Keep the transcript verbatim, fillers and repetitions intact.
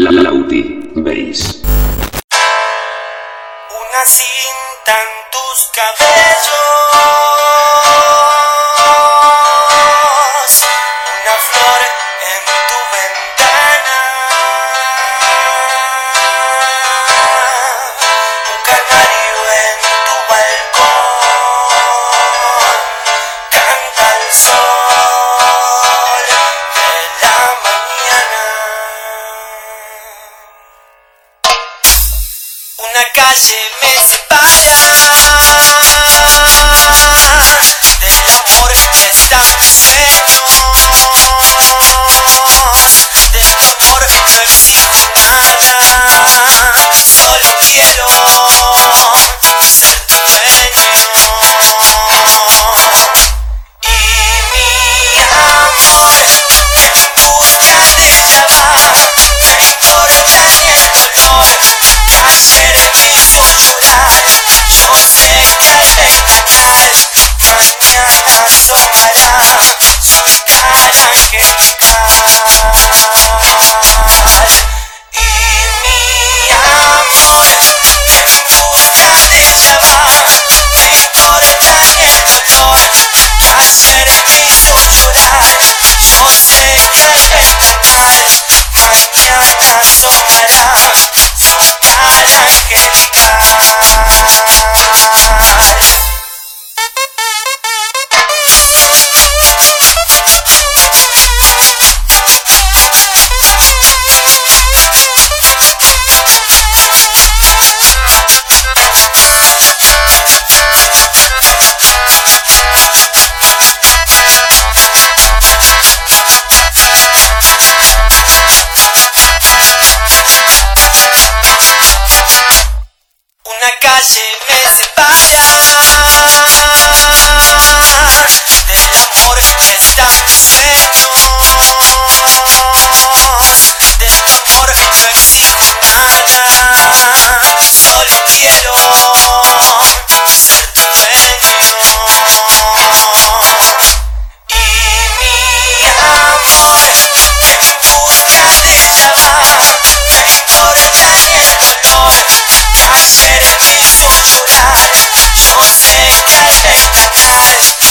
Lauti Bass. Una cinta en tus cabellos, una flor en tu ventana, un canario en tu balcón, canta el sol de la mañana. Una calle me separa del amor que está en mis sueños. De tu amor no exijo nada, solo quiero ser tu dueño. Y mi amor en busca de ella va, no importa ni el dolor. Ayer me hizo llorar, yo sé que allá el canal mañana asomará su cara angelical. Y mi amor en busca de ella va, no importa ni el dolor. Ayer me hizo llorar, yo sé que allá el canal mañana asomará su cara angelical. Una calle me separa del amor que está en mis sueños. De tu amor no exijo nada, solo quiero ser tu dueño. Y mi amor en busca de ella va, no importa ni el dolor. Ayer me hizo llorar, yo sé que allá el canal